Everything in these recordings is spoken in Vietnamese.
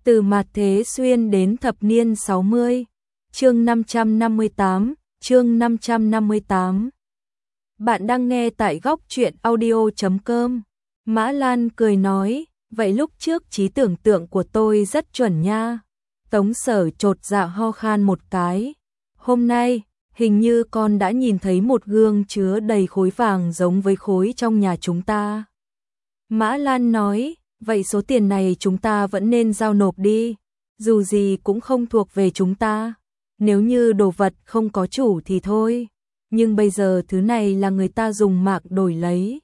Từ mạt thế xuyên đến thập niên 60. Chương 558, chương 558. Bạn đang nghe tại góc truyện audio.com. Mã Lan cười nói, vậy lúc trước trí tưởng tượng của tôi rất chuẩn nha. Tống Sở chột dạ ho khan một cái. Hôm nay, hình như con đã nhìn thấy một gương chứa đầy khối vàng giống với khối trong nhà chúng ta. Mã Lan nói, vậy số tiền này chúng ta vẫn nên giao nộp đi, dù gì cũng không thuộc về chúng ta. Nếu như đồ vật không có chủ thì thôi, nhưng bây giờ thứ này là người ta dùng mạng đổi lấy.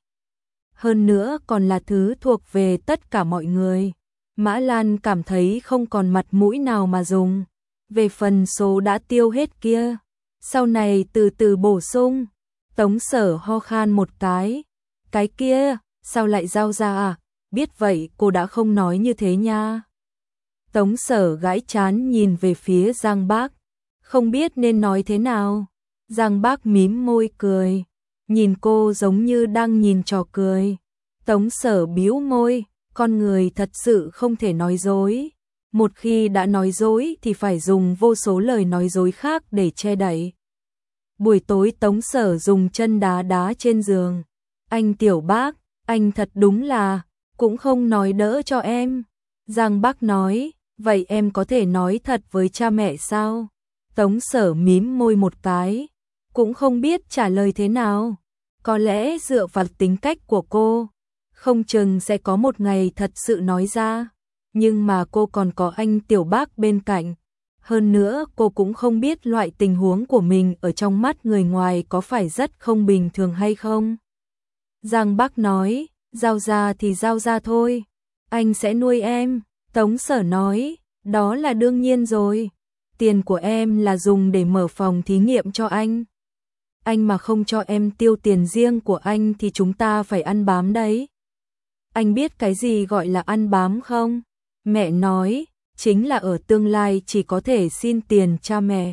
Hơn nữa còn là thứ thuộc về tất cả mọi người. Mã Lan cảm thấy không còn mặt mũi nào mà dùng. Về phần số đã tiêu hết kia, sau này từ từ bổ sung. Tống Sở ho khan một cái. Cái kia, sao lại giao ra à? Biết vậy cô đã không nói như thế nha. Tống Sở gãi trán nhìn về phía Giang Bác. Không biết nên nói thế nào. Giang Bác mím môi cười. Nhìn cô giống như đang nhìn trò cười. Tống Sở bĩu môi. Con người thật sự không thể nói dối. Một khi đã nói dối thì phải dùng vô số lời nói dối khác để che đậy. Buổi tối Tống Sở dùng chân đá đá trên giường. Anh Tiểu Bác, anh thật đúng là, cũng không nói đỡ cho em. Giang Bác nói, vậy em có thể nói thật với cha mẹ sao? Tống Sở mím môi một cái, cũng không biết trả lời thế nào. Có lẽ dựa vào tính cách của cô, không chừng sẽ có một ngày thật sự nói ra. Nhưng mà cô còn có anh Tiểu Bác bên cạnh. Hơn nữa cô cũng không biết loại tình huống của mình ở trong mắt người ngoài có phải rất không bình thường hay không. Giang Bác nói, giao ra thì giao ra thôi. Anh sẽ nuôi em. Tống Sở nói, đó là đương nhiên rồi. Tiền của em là dùng để mở phòng thí nghiệm cho anh. Anh mà không cho em tiêu tiền riêng của anh thì chúng ta phải ăn bám đấy. Anh biết cái gì gọi là ăn bám không? Mẹ nói, chính là ở tương lai chỉ có thể xin tiền cha mẹ.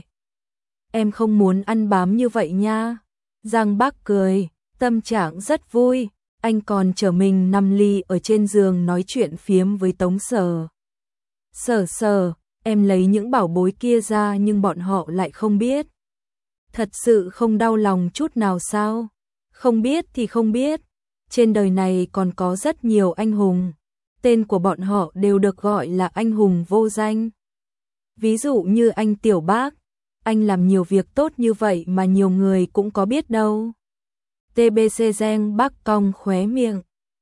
Em không muốn ăn bám như vậy nha. Giang Bác cười, tâm trạng rất vui. Anh còn chở mình nằm lì ở trên giường nói chuyện phiếm với Tống Sở. Sở, em lấy những bảo bối kia ra nhưng bọn họ lại không biết. Thật sự không đau lòng chút nào sao? Không biết thì không biết. Trên đời này còn có rất nhiều anh hùng. Tên của bọn họ đều được gọi là anh hùng vô danh. Ví dụ như anh Tiểu Bác. Anh làm nhiều việc tốt như vậy mà nhiều người cũng có biết đâu. TBC Giang Bác cong khóe miệng.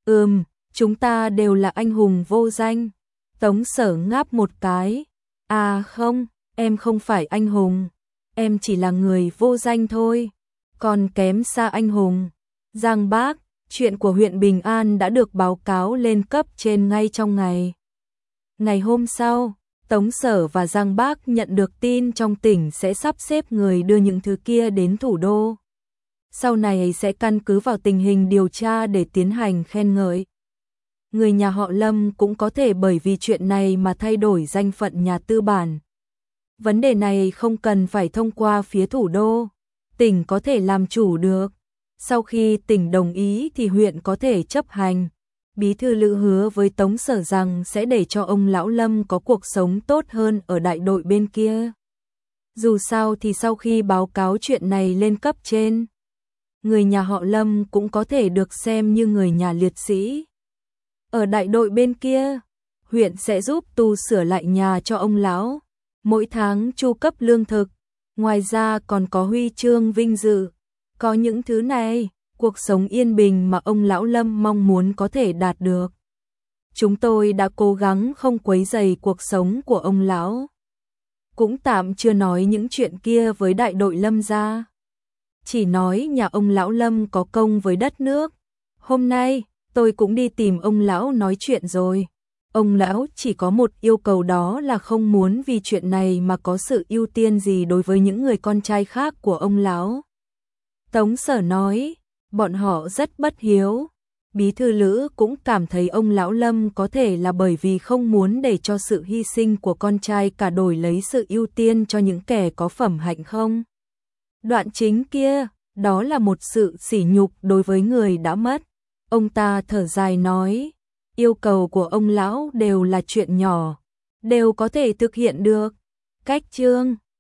Chúng ta đều là anh hùng vô danh. Tống Sở ngáp một cái. À không, em không phải anh hùng. Em chỉ là người vô danh thôi. Còn kém xa anh hùng. Giang Bác, chuyện của huyện Bình An đã được báo cáo lên cấp trên ngay trong ngày. Ngày hôm sau, Tống Sở và Giang Bác nhận được tin trong tỉnh sẽ sắp xếp người đưa những thứ kia đến thủ đô. Sau này sẽ căn cứ vào tình hình điều tra để tiến hành khen ngợi. Người nhà họ Lâm cũng có thể bởi vì chuyện này mà thay đổi danh phận nhà tư bản. Vấn đề này không cần phải thông qua phía thủ đô, tỉnh có thể làm chủ được. Sau khi tỉnh đồng ý thì huyện có thể chấp hành. Bí thư Lữ hứa với Tống Sở rằng sẽ để cho ông lão Lâm có cuộc sống tốt hơn ở đại đội bên kia. Dù sao thì sau khi báo cáo chuyện này lên cấp trên, người nhà họ Lâm cũng có thể được xem như người nhà liệt sĩ. Ở đại đội bên kia, huyện sẽ giúp tu sửa lại nhà cho ông lão, mỗi tháng chu cấp lương thực, ngoài ra còn có huy chương vinh dự. Có những thứ này, cuộc sống yên bình mà ông lão Lâm mong muốn có thể đạt được. Chúng tôi đã cố gắng không quấy rầy cuộc sống của ông lão. Cũng tạm chưa nói những chuyện kia với đại đội Lâm gia. Chỉ nói nhà ông lão Lâm có công với đất nước. Hôm nay, tôi cũng đi tìm ông lão nói chuyện rồi. Ông lão chỉ có một yêu cầu, đó là không muốn vì chuyện này mà có sự ưu tiên gì đối với những người con trai khác của ông lão. Tống Sở nói, bọn họ rất bất hiếu. Bí thư Lữ cũng cảm thấy ông lão Lâm có thể là bởi vì không muốn để cho sự hy sinh của con trai cả đổi lấy sự ưu tiên cho những kẻ có phẩm hạnh không. Đoạn chính kia, đó là một sự sỉ nhục đối với người đã mất. Ông ta thở dài nói, yêu cầu của ông lão đều là chuyện nhỏ. đều có thể thực hiện được. Cách chương